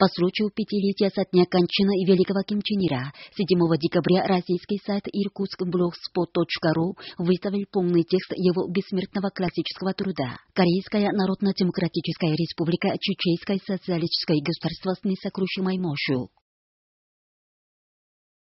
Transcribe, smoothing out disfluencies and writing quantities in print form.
По случаю 5-летия со дня кончины великого Ким Чен Ира 7 декабря российский сайт irkutskblogspot.ru выставил полный текст его бессмертного классического труда «Корейская Народно-Демократическая Республика Чеченское социалистическое государство с несокрушимой мощью».